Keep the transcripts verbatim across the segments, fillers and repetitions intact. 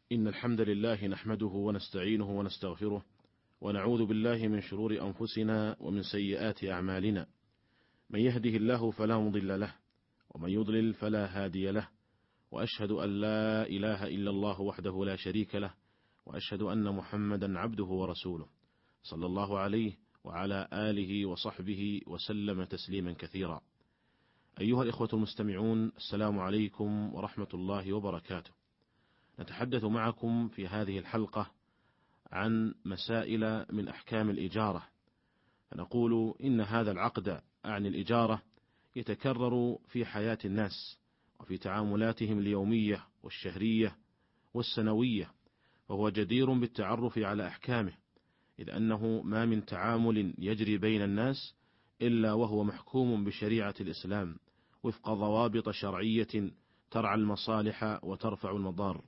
إن الحمد لله نحمده ونستعينه ونستغفره ونعوذ بالله من شرور أنفسنا ومن سيئات أعمالنا. من يهده الله فلا مضل له ومن يضلل فلا هادي له، وأشهد أن لا إله إلا الله وحده لا شريك له، وأشهد أن محمدا عبده ورسوله صلى الله عليه وعلى آله وصحبه وسلم تسليما كثيرا. أيها الإخوة المستمعون، السلام عليكم ورحمة الله وبركاته. نتحدث معكم في هذه الحلقة عن مسائل من أحكام الإجارة، فنقول إن هذا العقد عن الإجارة يتكرر في حياة الناس وفي تعاملاتهم اليومية والشهرية والسنوية، فهو جدير بالتعرف على أحكامه، إذ أنه ما من تعامل يجري بين الناس إلا وهو محكوم بشريعة الإسلام وفق ضوابط شرعية ترعى المصالح وترفع المضار.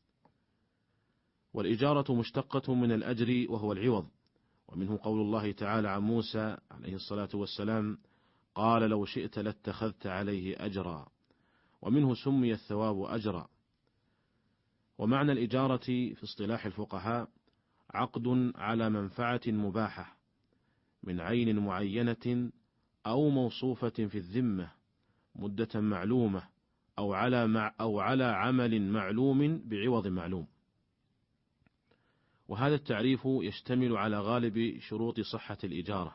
والإجارة مشتقة من الأجر وهو العوض، ومنه قول الله تعالى عن موسى عليه الصلاة والسلام: قال لو شئت لاتخذت عليه أجرا، ومنه سمي الثواب أجرا. ومعنى الإجارة في اصطلاح الفقهاء عقد على منفعة مباحة من عين معينة أو موصوفة في الذمة مدة معلومة أو على مع أو على عمل معلوم بعوض معلوم. وهذا التعريف يشتمل على غالب شروط صحة الإجارة،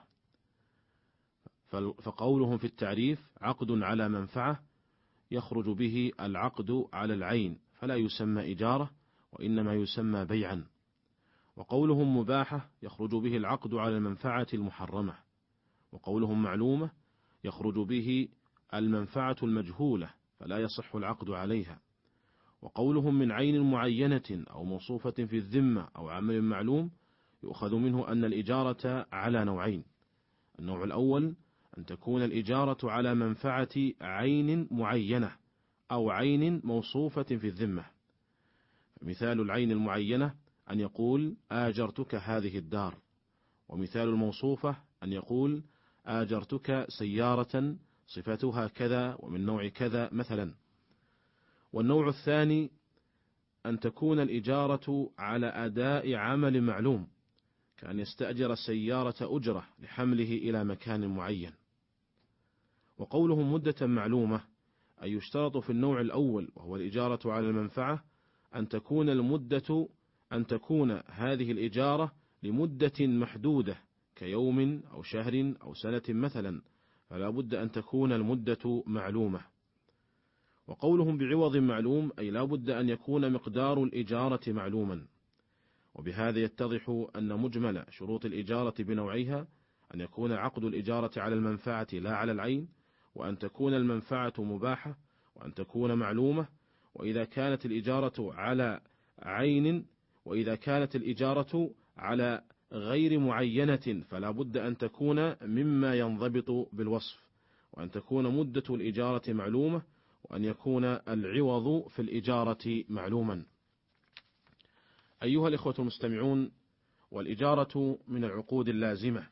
فقولهم في التعريف عقد على منفعة يخرج به العقد على العين فلا يسمى إجارة وإنما يسمى بيعا. وقولهم مباحة يخرج به العقد على المنفعة المحرمة. وقولهم معلومة يخرج به المنفعة المجهولة فلا يصح العقد عليها. وقولهم من عين معينة أو موصوفة في الذمة أو عمل معلوم يؤخذ منه أن الإجارة على نوعين: النوع الأول أن تكون الإجارة على منفعة عين معينة أو عين موصوفة في الذمة. مثال العين المعينة أن يقول آجرتك هذه الدار، ومثال الموصوفة أن يقول آجرتك سيارة صفتها كذا ومن نوع كذا مثلا. والنوع الثاني أن تكون الإجارة على أداء عمل معلوم، كأن يستأجر السيارة أجرة لحمله إلى مكان معين. وقولهم مدة معلومة أي يشترط في النوع الأول وهو الإجارة على المنفعة أن تكون المدة أن تكون هذه الإجارة لمدة محدودة كيوم أو شهر أو سنة مثلا، فلا بد أن تكون المدة معلومة. وقولهم بعوض معلوم أي لا بد أن يكون مقدار الإجارة معلوما. وبهذا يتضح أن مجمل شروط الإجارة بنوعيها أن يكون عقد الإجارة على المنفعة لا على العين، وأن تكون المنفعة مباحة، وأن تكون معلومة. وإذا كانت الإجارة على عين وإذا كانت الإجارة على غير معينة فلا بد أن تكون مما ينضبط بالوصف، وأن تكون مدة الإجارة معلومة، وأن يكون العوض في الإجارة معلوما. أيها الإخوة المستمعون، والإجارة من العقود اللازمة،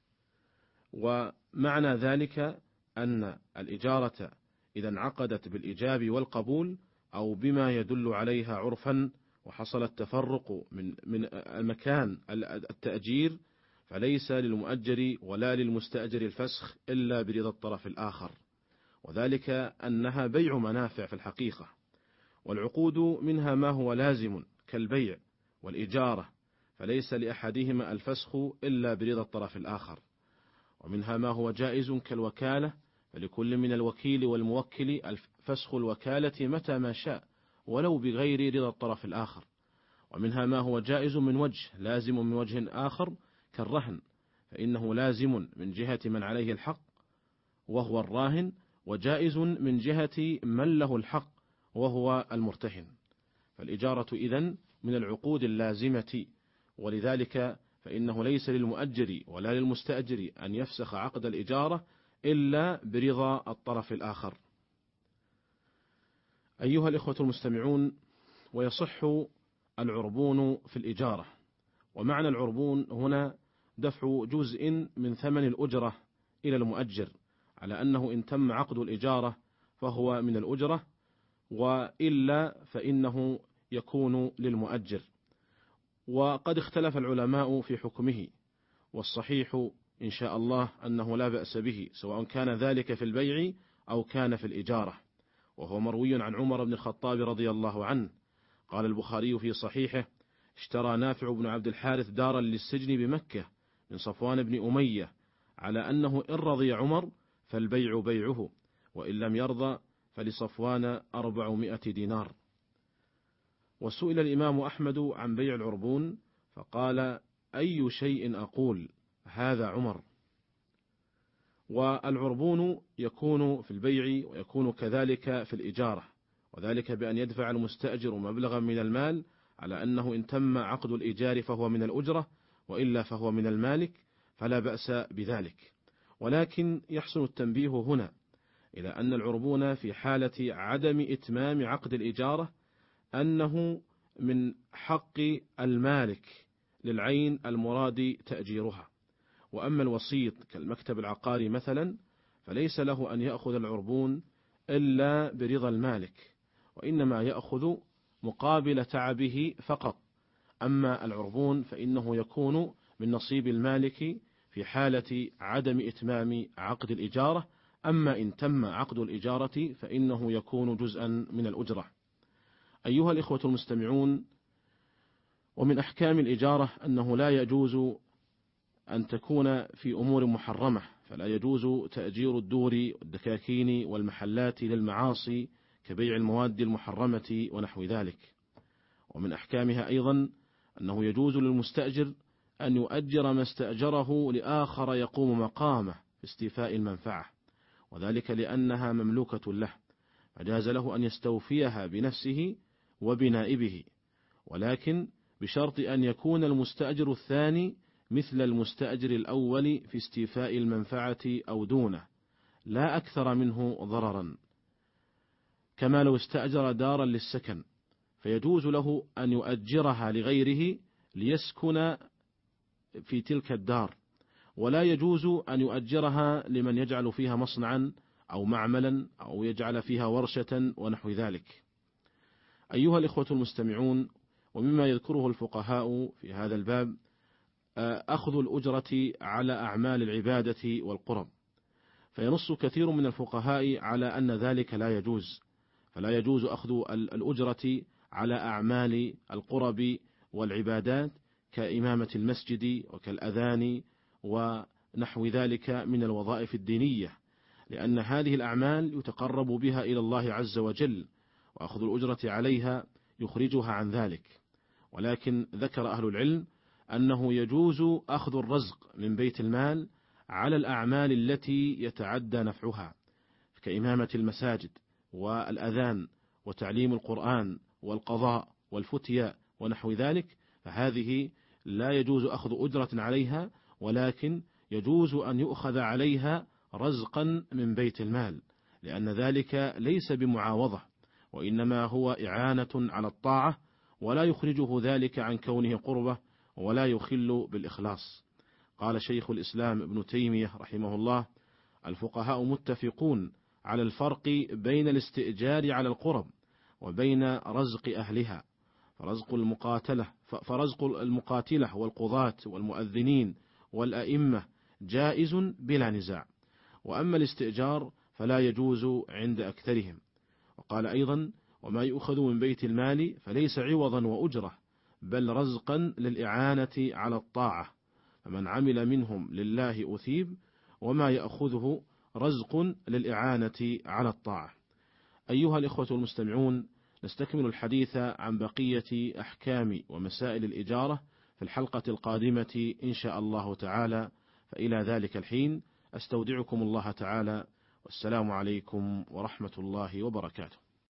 ومعنى ذلك أن الإجارة إذا انعقدت بالإيجاب والقبول أو بما يدل عليها عرفا وحصل التفرق من من المكان التأجير، فليس للمؤجر ولا للمستأجر الفسخ إلا برضا الطرف الآخر، وذلك أنها بيع منافع في الحقيقة. والعقود منها ما هو لازم كالبيع والإجارة، فليس لأحدهما الفسخ إلا برضا الطرف الآخر. ومنها ما هو جائز كالوكالة، فلكل من الوكيل والموكل فسخ الوكالة متى ما شاء ولو بغير رضا الطرف الآخر. ومنها ما هو جائز من وجه لازم من وجه آخر كالرهن، فإنه لازم من جهة من عليه الحق وهو الراهن، وجائز من جهة من له الحق وهو المرتهن. فالإجارة إذن من العقود اللازمة، ولذلك فإنه ليس للمؤجر ولا للمستأجر أن يفسخ عقد الإجارة إلا برضا الطرف الآخر. أيها الإخوة المستمعون، ويصح العربون في الإجارة. ومعنى العربون هنا دفع جزء من ثمن الأجرة إلى المؤجر، على أنه إن تم عقد الإجارة فهو من الأجرة، وإلا فإنه يكون للمؤجر. وقد اختلف العلماء في حكمه، والصحيح إن شاء الله أنه لا بأس به، سواء كان ذلك في البيع أو كان في الإجارة. وهو مروي عن عمر بن الخطاب رضي الله عنه قال البخاري في صحيحه: اشترى نافع بن عبد الحارث دارا للسجن بمكة من صفوان بن أمية، على أنه إن رضي عمر فالبيع بيعه، وإن لم يرضى فلصفوان أربعمائة دينار. وسئل الإمام أحمد عن بيع العربون فقال: أي شيء أقول، هذا عمر. والعربون يكون في البيع ويكون كذلك في الإجارة، وذلك بأن يدفع المستأجر مبلغا من المال على أنه إن تم عقد الإيجار فهو من الأجرة، وإلا فهو من المالك، فلا بأس بذلك. ولكن يحسن التنبيه هنا إلى أن العربون في حالة عدم إتمام عقد الإجارة أنه من حق المالك للعين المراد تأجيرها. وأما الوسيط كالمكتب العقاري مثلا فليس له أن يأخذ العربون إلا برضا المالك، وإنما يأخذ مقابل تعبه فقط. أما العربون فإنه يكون من نصيب المالك في حالة عدم إتمام عقد الإجارة، أما إن تم عقد الإجارة فإنه يكون جزءا من الأجرة. أيها الإخوة المستمعون، ومن أحكام الإجارة أنه لا يجوز أن تكون في أمور محرمة، فلا يجوز تأجير الدور والدكاكين والمحلات للمعاصي كبيع المواد المحرمة ونحو ذلك. ومن أحكامها أيضا أنه يجوز للمستأجر أن يؤجر ما استأجره لآخر يقوم مقامه في استيفاء المنفعة، وذلك لأنها مملوكة له، فجاز له أن يستوفيها بنفسه وبنائبه، ولكن بشرط أن يكون المستأجر الثاني مثل المستأجر الأول في استيفاء المنفعة أو دونه، لا أكثر منه ضررا. كما لو استأجر دارا للسكن فيجوز له أن يؤجرها لغيره ليسكن في تلك الدار، ولا يجوز أن يؤجرها لمن يجعل فيها مصنعا أو معملا أو يجعل فيها ورشة ونحو ذلك. أيها الإخوة المستمعون، ومما يذكره الفقهاء في هذا الباب أخذ الأجرة على أعمال العبادة والقرب، فينص كثير من الفقهاء على أن ذلك لا يجوز، فلا يجوز أخذ الأجرة على أعمال القرب والعبادات كإمامة المسجد وكالأذان ونحو ذلك من الوظائف الدينية، لأن هذه الأعمال يتقرب بها إلى الله عز وجل، وأخذ الأجرة عليها يخرجها عن ذلك. ولكن ذكر أهل العلم أنه يجوز أخذ الرزق من بيت المال على الأعمال التي يتعدى نفعها كإمامة المساجد والأذان وتعليم القرآن والقضاء والفتيا ونحو ذلك، فهذه لا يجوز أخذ أجرة عليها، ولكن يجوز أن يؤخذ عليها رزقا من بيت المال، لأن ذلك ليس بمعاوضة، وإنما هو إعانة على الطاعة، ولا يخرجه ذلك عن كونه قربة، ولا يخل بالإخلاص. قال شيخ الإسلام ابن تيمية رحمه الله: الفقهاء متفقون على الفرق بين الاستئجار على القرب وبين رزق أهلها، فرزق المقاتلة فرزق المقاتلة والقضاة والمؤذنين والأئمة جائز بلا نزاع، وأما الاستئجار فلا يجوز عند أكثرهم. وقال أيضا: وما يؤخذ من بيت المال فليس عوضا وأجرة، بل رزقا للإعانة على الطاعة، فمن عمل منهم لله أثيب، وما يأخذه رزق للإعانة على الطاعة. أيها الإخوة المستمعون، نستكمل الحديث عن بقية أحكام ومسائل الإجارة في الحلقة القادمة إن شاء الله تعالى، فإلى ذلك الحين أستودعكم الله تعالى، والسلام عليكم ورحمة الله وبركاته.